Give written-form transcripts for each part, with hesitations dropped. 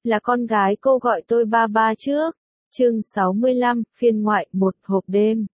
là con gái cô gọi tôi ba ba trước. Chương 65, phiên ngoại, một hộp đêm.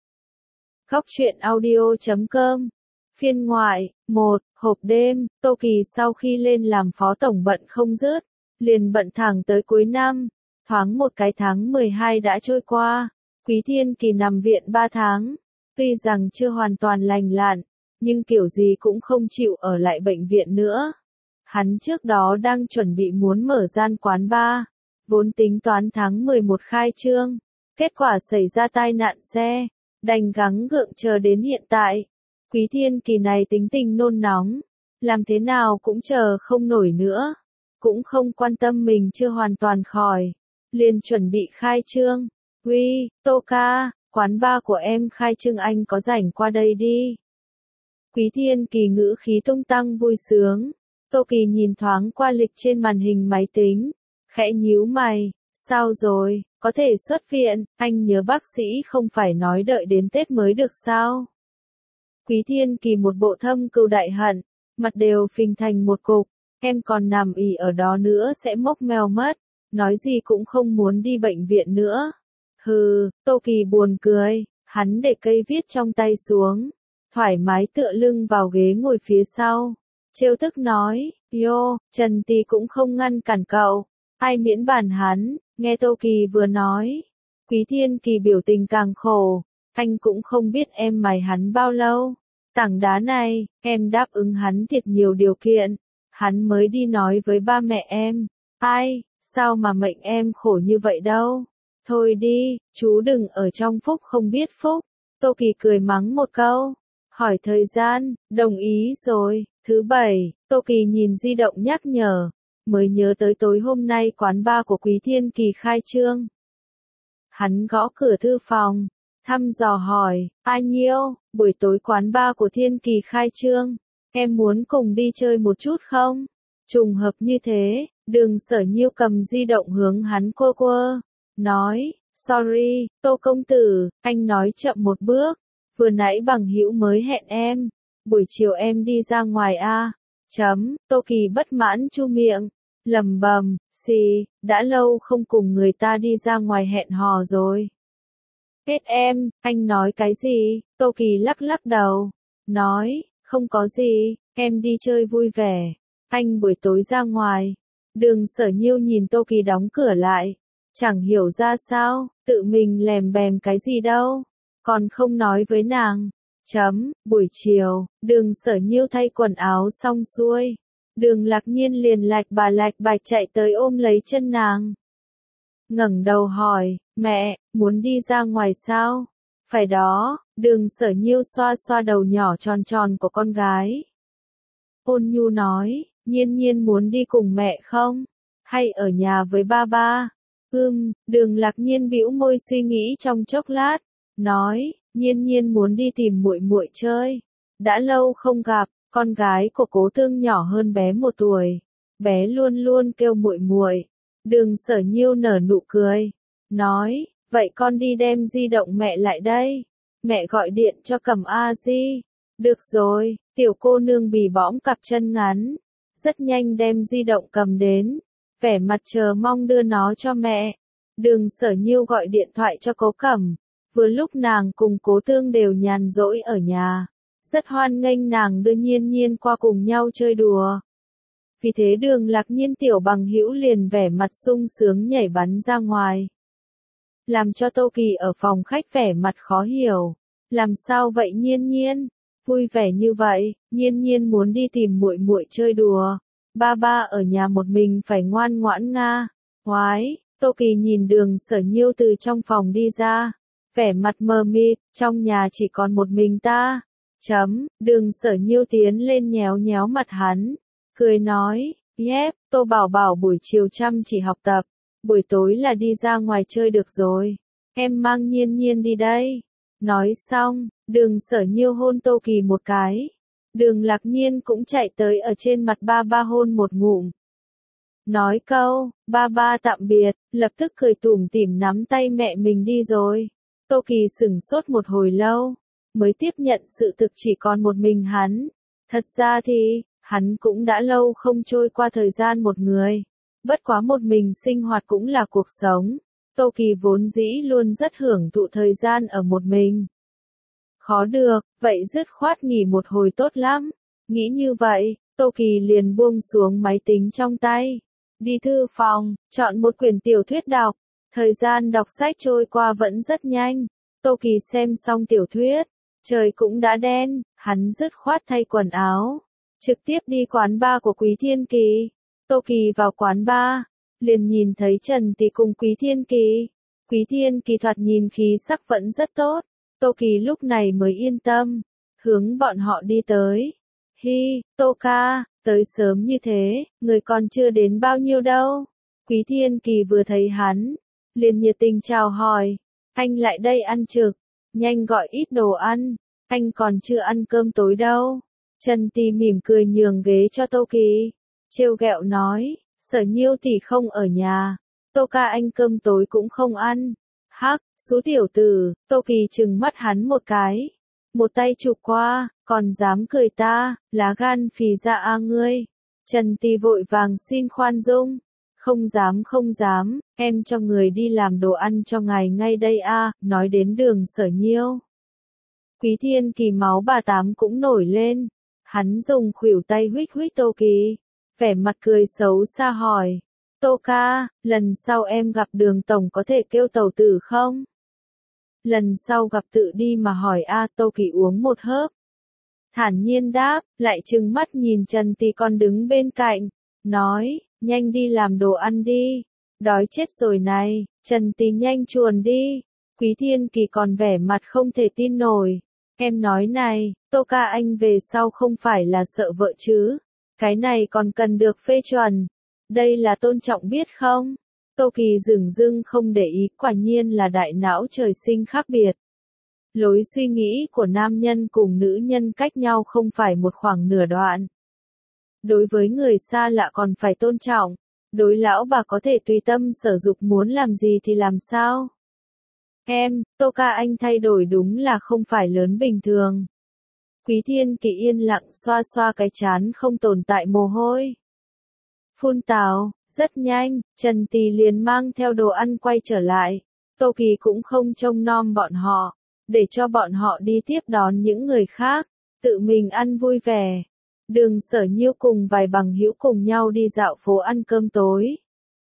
Góc truyện audio.com. Phiên ngoại, một hộp đêm. Tô Kỳ sau khi lên làm phó tổng bận không dứt, liền bận thẳng tới cuối năm. Thoáng một cái tháng 12 đã trôi qua. Quý Thiên Kỳ nằm viện 3 tháng. Tuy rằng chưa hoàn toàn lành lặn, nhưng kiểu gì cũng không chịu ở lại bệnh viện nữa. Hắn trước đó đang chuẩn bị muốn mở gian quán bar, vốn tính toán tháng 11 khai trương. Kết quả xảy ra tai nạn xe, đành gắng gượng chờ đến hiện tại. Quý Thiên Kỳ này tính tình nôn nóng, làm thế nào cũng chờ không nổi nữa. Cũng không quan tâm mình chưa hoàn toàn khỏi, liền chuẩn bị khai trương. Uy, Tô ca, quán bar của em khai trương, anh có rảnh qua đây đi. Quý Thiên Kỳ ngữ khí tung tăng vui sướng. Tô Kỳ nhìn thoáng qua lịch trên màn hình máy tính, khẽ nhíu mày, sao rồi, có thể xuất viện, anh nhớ bác sĩ không phải nói đợi đến Tết mới được sao? Quý Thiên Kỳ một bộ thâm cừu đại hận, mặt đều phình thành một cục, em còn nằm ì ở đó nữa sẽ mốc meo mất, nói gì cũng không muốn đi bệnh viện nữa. Hừ, Tô Kỳ buồn cười, hắn để cây viết trong tay xuống, thoải mái tựa lưng vào ghế ngồi phía sau. Trêu tức nói, yo, Trần Tì cũng không ngăn cản cậu, ai miễn bàn hắn. Nghe Tô Kỳ vừa nói, Quý Thiên Kỳ biểu tình càng khổ, anh cũng không biết em mày hắn bao lâu. Tảng đá này, em đáp ứng hắn thiệt nhiều điều kiện, hắn mới đi nói với ba mẹ em. Ai, sao mà mệnh em khổ như vậy đâu. Thôi đi, chú đừng ở trong phúc không biết phúc. Tô Kỳ cười mắng một câu, hỏi thời gian, đồng ý rồi. Thứ bảy, Tô Kỳ nhìn di động nhắc nhở, mới nhớ tới tối hôm nay quán bar của Quý Thiên Kỳ khai trương. Hắn gõ cửa thư phòng, thăm dò hỏi, A Nhiêu, buổi tối quán bar của Thiên Kỳ khai trương, em muốn cùng đi chơi một chút không? Trùng hợp như thế, Đường Sở Nhiêu cầm di động hướng hắn quơ quơ, nói, sorry, Tô công tử, anh nói chậm một bước, vừa nãy bằng hữu mới hẹn em. Buổi chiều em đi ra ngoài a. Tô Kỳ bất mãn chu miệng, lầm bầm, xì, đã lâu không cùng người ta đi ra ngoài hẹn hò rồi. Kết em, anh nói cái gì? Tô Kỳ lắc lắc đầu, nói, không có gì, em đi chơi vui vẻ, anh buổi tối ra ngoài. Đường Sở Nhiêu nhìn Tô Kỳ đóng cửa lại, chẳng hiểu ra sao, tự mình lèm bèm cái gì đâu, còn không nói với nàng. Buổi chiều, Đường Sở Nhiêu thay quần áo xong xuôi, Đường Lạc Nhiên liền lạch bà lạch bạch chạy tới ôm lấy chân nàng. Ngẩng đầu hỏi, mẹ, muốn đi ra ngoài sao? Phải đó, Đường Sở Nhiêu xoa xoa đầu nhỏ tròn tròn của con gái. Ôn nhu nói, Nhiên Nhiên muốn đi cùng mẹ không? Hay ở nhà với ba ba? Đường Lạc Nhiên bĩu môi suy nghĩ trong chốc lát, nói, Nhiên Nhiên muốn đi tìm muội muội chơi. Đã lâu không gặp, con gái của Cố Tương nhỏ hơn bé 1 tuổi, bé luôn luôn kêu muội muội. Đường Sở Nhiêu nở nụ cười, nói, vậy con đi đem di động mẹ lại đây, mẹ gọi điện cho Cẩm A Di. Được rồi, tiểu cô nương bì bõm cặp chân ngắn, rất nhanh đem di động cầm đến, vẻ mặt chờ mong đưa nó cho mẹ. Đường Sở Nhiêu gọi điện thoại cho Cố Cẩm. Vừa lúc nàng cùng Cố Tương đều nhàn rỗi ở nhà, rất hoan nghênh nàng đưa Nhiên Nhiên qua cùng nhau chơi đùa. Vì thế Đường Lạc Nhiên tiểu bằng hữu liền vẻ mặt sung sướng nhảy bắn ra ngoài. Làm cho Tô Kỳ ở phòng khách vẻ mặt khó hiểu. Làm sao vậy Nhiên Nhiên? Vui vẻ như vậy, Nhiên Nhiên muốn đi tìm muội muội chơi đùa. Ba ba ở nhà một mình phải ngoan ngoãn nga. Ngoái, Tô Kỳ nhìn Đường Sở Nhiêu từ trong phòng đi ra. Vẻ mặt mờ mịt, trong nhà chỉ còn một mình ta. Đường Sở Nhiêu tiến lên nhéo nhéo mặt hắn, cười nói, yep, Tô bảo bảo buổi chiều chăm chỉ học tập, buổi tối là đi ra ngoài chơi được rồi, em mang Nhiên Nhiên đi đây. Nói xong, Đường Sở Nhiêu hôn Tô Kỳ một cái, Đường Lạc Nhiên cũng chạy tới ở trên mặt ba ba hôn một ngụm. Nói câu, ba ba tạm biệt, lập tức cười tủm tỉm nắm tay mẹ mình đi rồi. Tô Kỳ sửng sốt một hồi lâu, mới tiếp nhận sự thực chỉ còn một mình hắn. Thật ra thì, hắn cũng đã lâu không trôi qua thời gian một người. Bất quá một mình sinh hoạt cũng là cuộc sống. Tô Kỳ vốn dĩ luôn rất hưởng thụ thời gian ở một mình. Khó được, vậy dứt khoát nghỉ một hồi tốt lắm. Nghĩ như vậy, Tô Kỳ liền buông xuống máy tính trong tay. Đi thư phòng, chọn một quyển tiểu thuyết đọc. Thời gian đọc sách trôi qua vẫn rất nhanh. Tô Kỳ xem xong tiểu thuyết. Trời cũng đã đen, hắn dứt khoát thay quần áo. Trực tiếp đi quán bar của Quý Thiên Kỳ. Tô Kỳ vào quán bar, liền nhìn thấy Trần Tỷ cùng Quý Thiên Kỳ. Quý Thiên Kỳ thoạt nhìn khí sắc vẫn rất tốt. Tô Kỳ lúc này mới yên tâm, hướng bọn họ đi tới. Hi, Tô ca, tới sớm như thế, người còn chưa đến bao nhiêu đâu. Quý Thiên Kỳ vừa thấy hắn, liền nhiệt tình chào hỏi. Anh lại đây ăn trực, nhanh gọi ít đồ ăn, anh còn chưa ăn cơm tối đâu. Trần Tỷ mỉm cười nhường ghế cho Tô Kỳ, trêu ghẹo nói, Sở Nhiêu tỷ không ở nhà, Tô ca anh cơm tối cũng không ăn. Hắc, số tiểu tử, Tô Kỳ trừng mắt hắn một cái. Một tay chụp qua, còn dám cười ta, lá gan phì ra a ngươi. Trần Tỷ vội vàng xin khoan dung. Không dám, em cho người đi làm đồ ăn cho ngài ngay đây a. Nói đến Đường Sở Nhiêu. Quý Thiên Kỳ máu bà tám cũng nổi lên. Hắn dùng khuỷu tay huých huých Tô Kỳ. Vẻ mặt cười xấu xa hỏi. Tô ca, lần sau em gặp Đường tổng có thể kêu tàu tử không? Lần sau gặp tự đi mà hỏi a. Tô Kỳ uống một hớp. Thản nhiên đáp, lại trừng mắt nhìn Trần Tỷ còn đứng bên cạnh. Nói, nhanh đi làm đồ ăn đi. Đói chết rồi này, Trần Tỷ nhanh chuồn đi. Quý Thiên Kỳ còn vẻ mặt không thể tin nổi. Em nói này, Tô ca anh về sau không phải là sợ vợ chứ? Cái này còn cần được phê chuẩn. Đây là tôn trọng biết không? Tô Kỳ dửng dưng không để ý, quả nhiên là đại não trời sinh khác biệt. Lối suy nghĩ của nam nhân cùng nữ nhân cách nhau không phải một khoảng nửa đoạn. Đối với người xa lạ còn phải tôn trọng. Đối lão bà có thể tùy tâm sở dục muốn làm gì thì làm sao? Em, Tô ca anh thay đổi đúng là không phải lớn bình thường. Quý Thiên Kỳ yên lặng xoa xoa cái trán không tồn tại mồ hôi. Phun tào, rất nhanh, Trần Tỷ liền mang theo đồ ăn quay trở lại. Tô Kỳ cũng không trông nom bọn họ, để cho bọn họ đi tiếp đón những người khác, tự mình ăn vui vẻ. Đường Sở Nhiêu cùng vài bằng hữu cùng nhau đi dạo phố ăn cơm tối.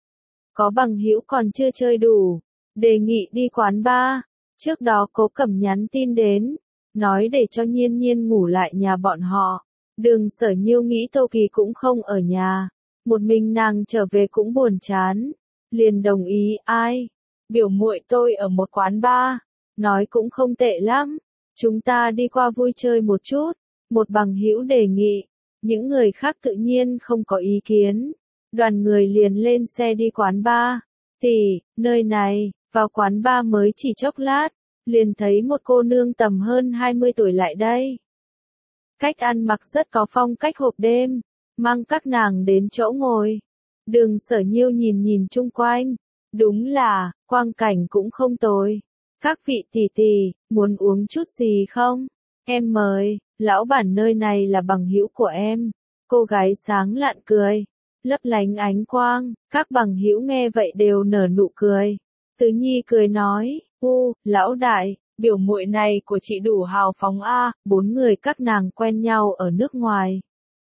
Có bằng hữu còn chưa chơi đủ, đề nghị đi quán bar. Trước đó Cố Cẩm nhắn tin đến, nói để cho Nhiên Nhiên ngủ lại nhà bọn họ. Đường Sở Nhiêu nghĩ Tô Kỳ cũng không ở nhà, một mình nàng trở về cũng buồn chán, liền đồng ý. Ai? Biểu muội tôi ở một quán bar, nói cũng không tệ lắm, chúng ta đi qua vui chơi một chút. Một bằng hữu đề nghị, những người khác tự nhiên không có ý kiến. Đoàn người liền lên xe đi quán bar. Tỷ, nơi này, vào quán bar mới chỉ chốc lát, liền thấy một cô nương tầm hơn 20 tuổi lại đây. Cách ăn mặc rất có phong cách hộp đêm, mang các nàng đến chỗ ngồi. Đường Sở Nhiêu nhìn nhìn chung quanh, đúng là, quang cảnh cũng không tồi. Các vị tỷ tỷ, muốn uống chút gì không? Em mời, lão bản nơi này là bằng hữu của em. Cô gái sáng lạn cười, lấp lánh ánh quang, các bằng hữu nghe vậy đều nở nụ cười. Tứ Nhi cười nói, lão đại, biểu muội này của chị đủ hào phóng a. Bốn người các nàng quen nhau ở nước ngoài.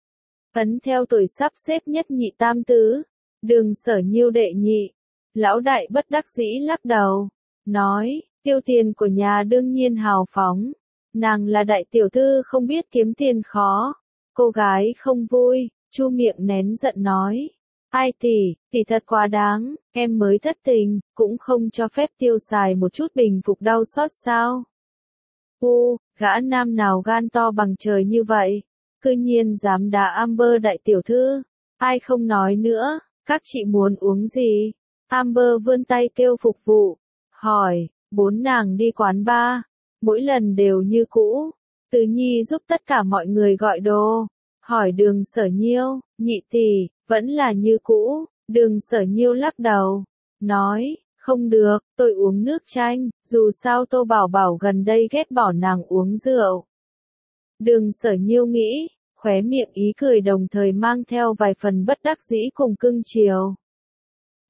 Ấn theo tuổi sắp xếp nhất nhị tam tứ, Đường Sở Nhiêu đệ nhị. Lão đại bất đắc dĩ lắc đầu, nói, tiêu tiền của nhà đương nhiên hào phóng. Nàng là đại tiểu thư không biết kiếm tiền khó. Cô gái không vui, chu miệng nén giận nói. Ai tỷ thật quá đáng, em mới thất tình, cũng không cho phép tiêu xài một chút bình phục đau xót sao? Gã nam nào gan to bằng trời như vậy, cư nhiên dám đá Amber đại tiểu thư. Ai không nói nữa, các chị muốn uống gì? Amber vươn tay kêu phục vụ, hỏi, bốn nàng đi quán bar, mỗi lần đều như cũ. Tứ Nhi giúp tất cả mọi người gọi đồ, hỏi Đường Sở Nhiêu, nhị tỷ, vẫn là như cũ. Đường Sở Nhiêu lắc đầu, nói, không được, tôi uống nước chanh, dù sao Tô Bảo Bảo gần đây ghét bỏ nàng uống rượu. Đường Sở Nhiêu nghĩ, khóe miệng ý cười đồng thời mang theo vài phần bất đắc dĩ cùng cưng chiều.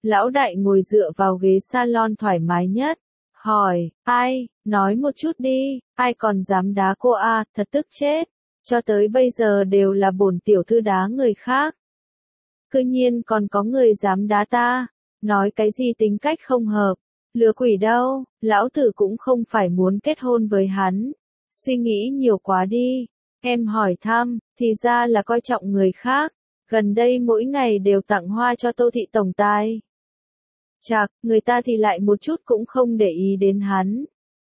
Lão đại ngồi dựa vào ghế salon thoải mái nhất. Hỏi, ai, nói một chút đi, ai còn dám đá cô à, thật tức chết. Cho tới bây giờ đều là bổn tiểu thư đá người khác. Cư nhiên còn có người dám đá ta. Nói cái gì tính cách không hợp. Lừa quỷ đâu, lão tử cũng không phải muốn kết hôn với hắn. Suy nghĩ nhiều quá đi. Em hỏi thăm, thì ra là coi trọng người khác. Gần đây mỗi ngày đều tặng hoa cho Tô thị tổng tài. Chạc, người ta thì lại một chút cũng không để ý đến hắn.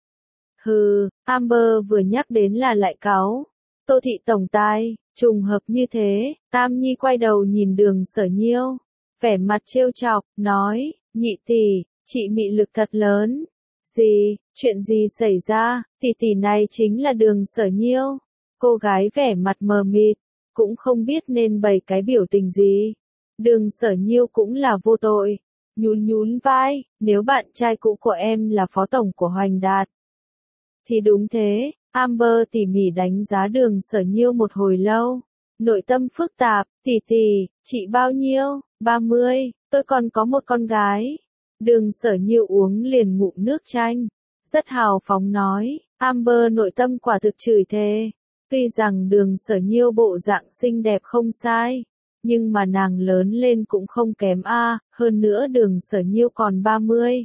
Hừ, Amber vừa nhắc đến là lại cáu. Tô thị tổng tài, trùng hợp như thế, Tam Nhi quay đầu nhìn Đường Sở Nhiêu. Vẻ mặt trêu chọc, nói, nhị tỷ, chị mị lực thật lớn. Gì, chuyện gì xảy ra, tỷ này chính là Đường Sở Nhiêu. Cô gái vẻ mặt mờ mịt, cũng không biết nên bày cái biểu tình gì. Đường Sở Nhiêu cũng là vô tội. Nhún vai, nếu bạn trai cũ của em là phó tổng của Hoành Đạt. Thì đúng thế, Amber tỉ mỉ đánh giá Đường Sở Nhiêu một hồi lâu. Nội tâm phức tạp, tỷ, chị bao nhiêu? 30, tôi còn có một con gái. Đường Sở Nhiêu uống liền ngụm nước chanh. Rất hào phóng nói, Amber nội tâm quả thực chửi thề. Tuy rằng Đường Sở Nhiêu bộ dạng xinh đẹp không sai. Nhưng mà nàng lớn lên cũng không kém a, hơn nữa Đường Sở Nhiêu còn 30.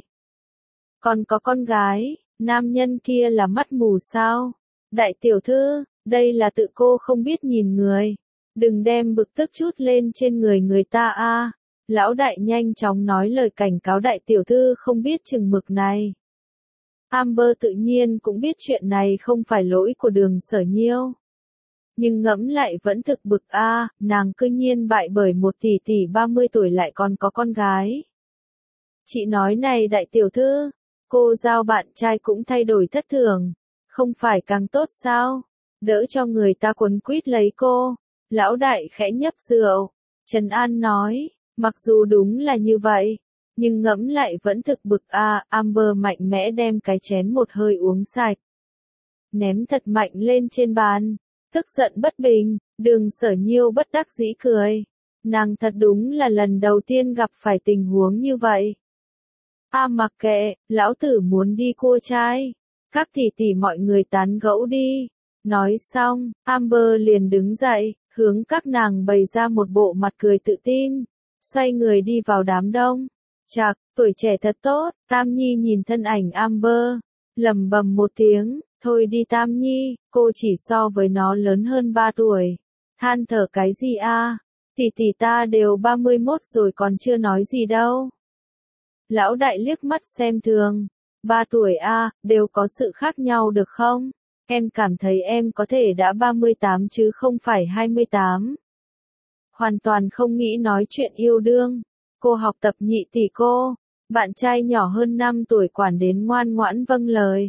Còn có con gái, nam nhân kia là mắt mù sao? Đại tiểu thư, đây là tự cô không biết nhìn người. Đừng đem bực tức chút lên trên người ta a. Lão đại nhanh chóng nói lời cảnh cáo đại tiểu thư không biết chừng mực này. Amber tự nhiên cũng biết chuyện này không phải lỗi của Đường Sở Nhiêu. Nhưng ngẫm lại vẫn thực bực a, nàng cư nhiên bại bởi một tỷ 30 tuổi lại còn có con gái. Chị nói này đại tiểu thư, cô giao bạn trai cũng thay đổi thất thường, không phải càng tốt sao? Đỡ cho người ta quấn quýt lấy cô. Lão đại khẽ nhấp rượu. Trần An nói, mặc dù đúng là như vậy, nhưng ngẫm lại vẫn thực bực a. Amber mạnh mẽ đem cái chén một hơi uống sạch. Ném thật mạnh lên trên bàn. Tức giận bất bình, Đường Sở Nhiêu bất đắc dĩ cười. Nàng thật đúng là lần đầu tiên gặp phải tình huống như vậy. Mặc kệ, lão tử muốn đi cua trai. Các tỷ mọi người tán gẫu đi. Nói xong, Amber liền đứng dậy, hướng các nàng bày ra một bộ mặt cười tự tin. Xoay người đi vào đám đông. Chạc, tuổi trẻ thật tốt, Tam Nhi nhìn thân ảnh Amber. Lẩm bẩm một tiếng. Thôi đi Tam Nhi, cô chỉ so với nó lớn hơn 3 tuổi. Than thở cái gì a? Tỷ ta đều 31 rồi còn chưa nói gì đâu. Lão đại liếc mắt xem thường. 3 tuổi a, đều có sự khác nhau được không? Em cảm thấy em có thể đã 38 chứ không phải 28. Hoàn toàn không nghĩ nói chuyện yêu đương. Cô học tập nhị tỷ cô. Bạn trai nhỏ hơn 5 tuổi quản đến ngoan ngoãn vâng lời.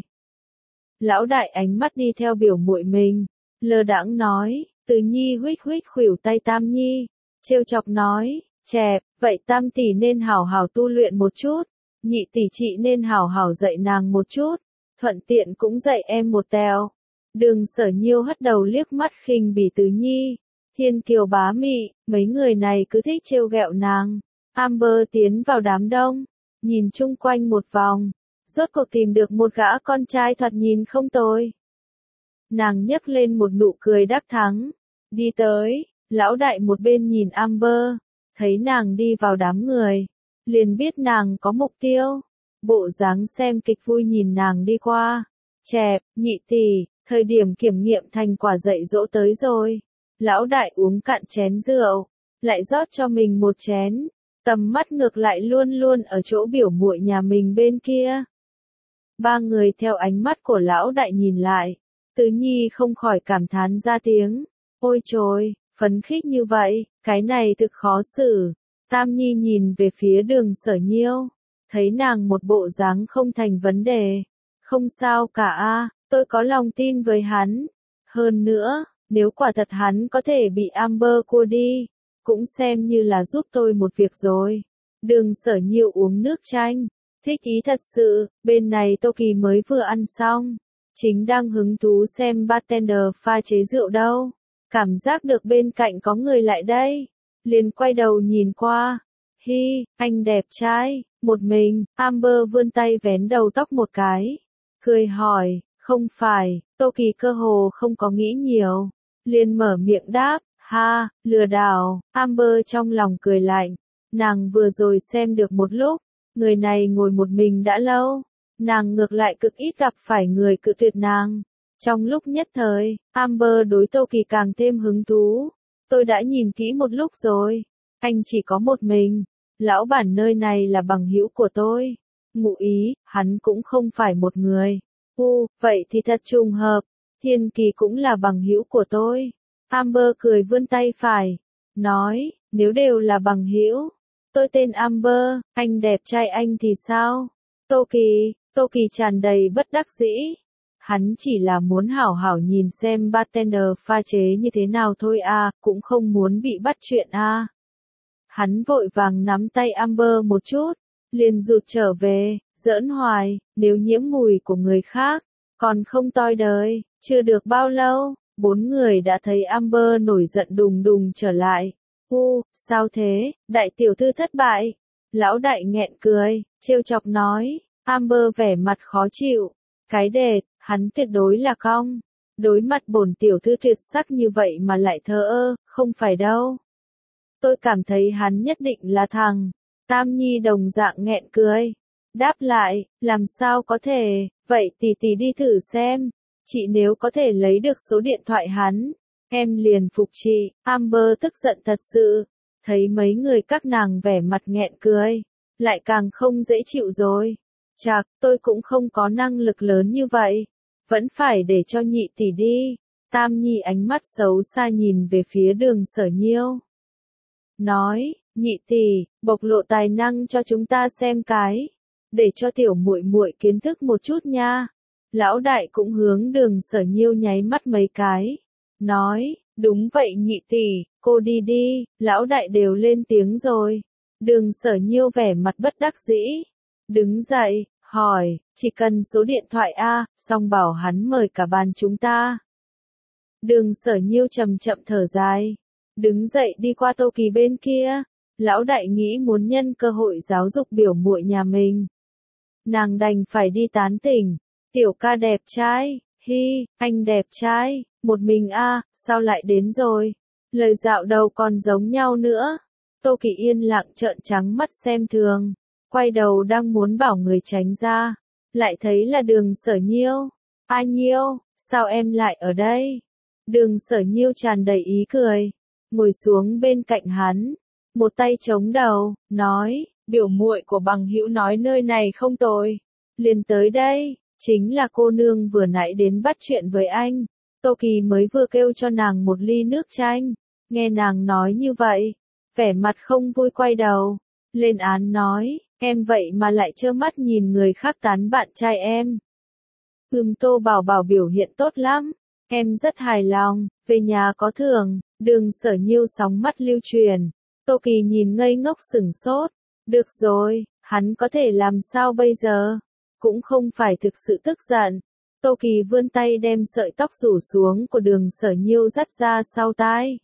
Lão đại ánh mắt đi theo biểu muội mình, lơ đãng nói, Từ Nhi huých khuỷu tay Tam Nhi, trêu chọc nói, chẹp, vậy Tam tỷ nên hảo hảo tu luyện một chút, nhị tỷ chị nên hảo hảo dạy nàng một chút, thuận tiện cũng dạy em một tèo. Đường Sở Nhiêu hất đầu liếc mắt khinh bỉ Từ Nhi, Thiên Kiều bá mị, mấy người này cứ thích trêu ghẹo nàng. Amber tiến vào đám đông, nhìn chung quanh một vòng. Rốt cuộc tìm được một gã con trai thoạt nhìn không tồi. Nàng nhấc lên một nụ cười đắc thắng. Đi tới, lão đại một bên nhìn Amber. Thấy nàng đi vào đám người. Liền biết nàng có mục tiêu. Bộ dáng xem kịch vui nhìn nàng đi qua. Chẹp, nhị tỷ, thời điểm kiểm nghiệm thành quả dạy dỗ tới rồi. Lão đại uống cạn chén rượu. Lại rót cho mình một chén. Tầm mắt ngược lại luôn luôn ở chỗ biểu muội nhà mình bên kia. Ba người theo ánh mắt của lão đại nhìn lại. Tứ Nhi không khỏi cảm thán ra tiếng. Ôi trời, phấn khích như vậy, cái này thực khó xử. Tam Nhi nhìn về phía Đường Sở Nhiêu. Thấy nàng một bộ dáng không thành vấn đề. Không sao cả a, tôi có lòng tin với hắn. Hơn nữa, nếu quả thật hắn có thể bị Amber cua đi, cũng xem như là giúp tôi một việc rồi. Đường Sở Nhiêu uống nước chanh. Thích ý thật sự, bên này Tô Kỳ mới vừa ăn xong. Chính đang hứng thú xem bartender pha chế rượu đâu. Cảm giác được bên cạnh có người lại đây. Liền quay đầu nhìn qua. Hi, anh đẹp trai, một mình, Amber vươn tay vén đầu tóc một cái. Cười hỏi, không phải, Tô Kỳ cơ hồ không có nghĩ nhiều. Liền mở miệng đáp, ha, lừa đảo, Amber trong lòng cười lạnh. Nàng vừa rồi xem được một lúc, người này ngồi một mình đã lâu. Nàng ngược lại cực ít gặp phải người cự tuyệt nàng. Trong lúc nhất thời, Amber đối Tô Kỳ càng thêm hứng thú. Tôi đã nhìn kỹ một lúc rồi. Anh chỉ có một mình. Lão bản nơi này là bằng hữu của tôi. Ngụ ý, hắn cũng không phải một người. Vậy thì thật trùng hợp. Thiên Kỳ cũng là bằng hữu của tôi. Amber cười vươn tay phải. Nói, nếu đều là bằng hữu. Tôi tên Amber, anh đẹp trai anh thì sao? Tô Kỳ tràn đầy bất đắc dĩ. Hắn chỉ là muốn hảo hảo nhìn xem bartender pha chế như thế nào thôi à, cũng không muốn bị bắt chuyện à. Hắn vội vàng nắm tay Amber một chút, liền rụt trở về, giỡn hoài, nếu nhiễm mùi của người khác, còn không toi đời. Chưa được bao lâu, 4 người đã thấy Amber nổi giận đùng đùng trở lại. Sao thế, đại tiểu thư thất bại. Lão đại nghẹn cười, trêu chọc nói, Amber vẻ mặt khó chịu. Cái đệt, hắn tuyệt đối là không. Đối mặt bổn tiểu thư tuyệt sắc như vậy mà lại thờ ơ, không phải đâu. Tôi cảm thấy hắn nhất định là thằng. Tam Nhi đồng dạng nghẹn cười. Đáp lại, làm sao có thể, vậy tỷ đi thử xem. Chị nếu có thể lấy được số điện thoại hắn, em liền phục chị. Amber tức giận thật sự. Thấy mấy người các nàng vẻ mặt nghẹn cười, lại càng không dễ chịu rồi. Chạc, tôi cũng không có năng lực lớn như vậy. Vẫn phải để cho nhị tỷ đi. Tam Nhi ánh mắt xấu xa nhìn về phía Đường Sở Nhiêu. Nói, nhị tỷ, bộc lộ tài năng cho chúng ta xem cái. Để cho tiểu muội muội kiến thức một chút nha. Lão đại cũng hướng Đường Sở Nhiêu nháy mắt mấy cái. Nói, đúng vậy nhị tỷ, cô đi đi, lão đại đều lên tiếng rồi. Đường Sở Nhiêu vẻ mặt bất đắc dĩ. Đứng dậy, hỏi, chỉ cần số điện thoại A, xong bảo hắn mời cả bàn chúng ta. Đường Sở Nhiêu chậm chậm thở dài. Đứng dậy đi qua Tô Kỳ bên kia. Lão đại nghĩ muốn nhân cơ hội giáo dục biểu muội nhà mình. Nàng đành phải đi tán tỉnh. Tiểu ca đẹp trai, hi, anh đẹp trai, một mình a, sao lại đến rồi? Lời dạo đầu còn giống nhau nữa. Tô Kỳ yên lặng trợn trắng mắt xem thường. Quay đầu đang muốn bảo người tránh ra. Lại thấy là Đường Sở Nhiêu. A Nhiêu, sao em lại ở đây? Đường Sở Nhiêu tràn đầy ý cười. Ngồi xuống bên cạnh hắn. Một tay chống đầu, nói, biểu muội của bằng hữu nói nơi này không tồi. Liền tới đây, chính là cô nương vừa nãy đến bắt chuyện với anh. Tô Kỳ mới vừa kêu cho nàng một ly nước chanh. Nghe nàng nói như vậy, vẻ mặt không vui quay đầu. Lên án nói, em vậy mà lại trơ mắt nhìn người khác tán bạn trai em. Tô Bảo Bảo biểu hiện tốt lắm. Em rất hài lòng, về nhà có thưởng. Đường Sở Nhiêu sóng mắt lưu truyền. Tô Kỳ nhìn ngây ngốc sửng sốt. Được rồi, hắn có thể làm sao bây giờ? Cũng không phải thực sự tức giận. Tô Kỳ vươn tay đem sợi tóc rủ xuống của Đường Sở Nhiêu dắt ra sau tai.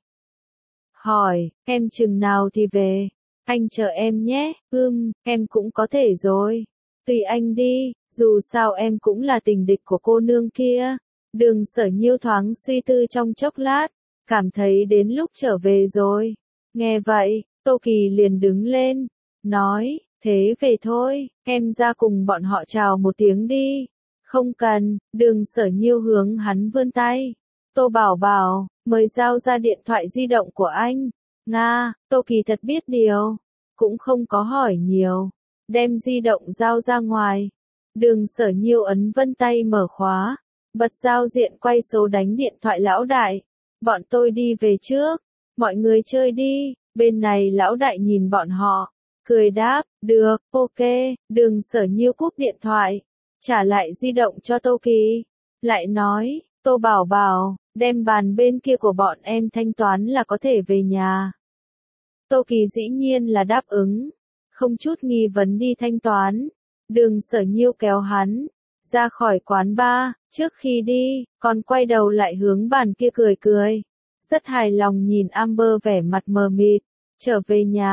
Hỏi, em chừng nào thì về? Anh chờ em nhé. Em cũng có thể rồi. Tùy anh đi, dù sao em cũng là tình địch của cô nương kia. Đường Sở Nhiêu thoáng suy tư trong chốc lát, cảm thấy đến lúc trở về rồi. Nghe vậy, Tô Kỳ liền đứng lên, nói, thế về thôi, em ra cùng bọn họ chào một tiếng đi. Không cần, Đường Sở Nhiêu hướng hắn vươn tay. Tô Bảo Bảo, mời giao ra điện thoại di động của anh. Nga, Tô Kỳ thật biết điều, cũng không có hỏi nhiều, đem di động giao ra ngoài. Đường Sở Nhiêu ấn vân tay mở khóa, bật giao diện quay số đánh điện thoại lão đại. Bọn tôi đi về trước, mọi người chơi đi. Bên này lão đại nhìn bọn họ, cười đáp, được, ok. Đường Sở Nhiêu cúp điện thoại, trả lại di động cho Tô Kỳ. Lại nói, Tô Bảo Bảo, đem bàn bên kia của bọn em thanh toán là có thể về nhà. Tô Kỳ dĩ nhiên là đáp ứng, không chút nghi vấn đi thanh toán. Đường Sở Nhiêu kéo hắn ra khỏi quán bar, trước khi đi, còn quay đầu lại hướng bàn kia cười cười. Rất hài lòng nhìn Amber vẻ mặt mờ mịt. Trở về nhà,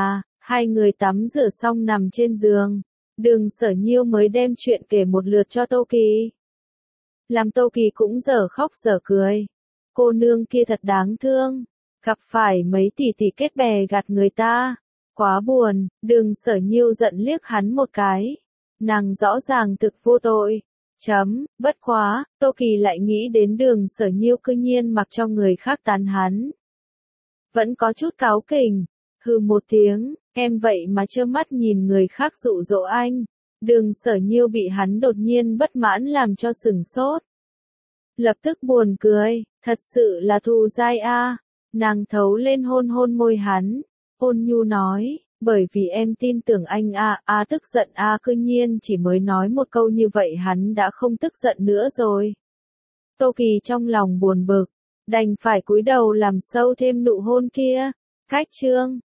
Hai người tắm rửa xong nằm trên giường. Đường Sở Nhiêu mới đem chuyện kể một lượt cho Tô Kỳ. Làm Tô Kỳ cũng dở khóc dở cười. Cô nương kia thật đáng thương. Gặp phải mấy tỷ tỷ kết bè gạt người ta. Quá buồn, Đường Sở Nhiêu giận liếc hắn một cái. Nàng rõ ràng thực vô tội. Bất quá, Tô Kỳ lại nghĩ đến Đường Sở Nhiêu cư nhiên mặc cho người khác tán hắn. Vẫn có chút cáu kỉnh. Hừ một tiếng, em vậy mà trơ mắt nhìn người khác dụ dỗ anh. Đường Sở Nhiêu bị hắn đột nhiên bất mãn làm cho sửng sốt. Lập tức buồn cười, thật sự là thù dai a. Nàng thấu lên hôn hôn môi hắn, ôn nhu nói, bởi vì em tin tưởng anh a. Tức giận cư nhiên chỉ mới nói một câu như vậy hắn đã không tức giận nữa rồi. Tô Kỳ trong lòng buồn bực, đành phải cúi đầu làm sâu thêm nụ hôn kia. Khách chương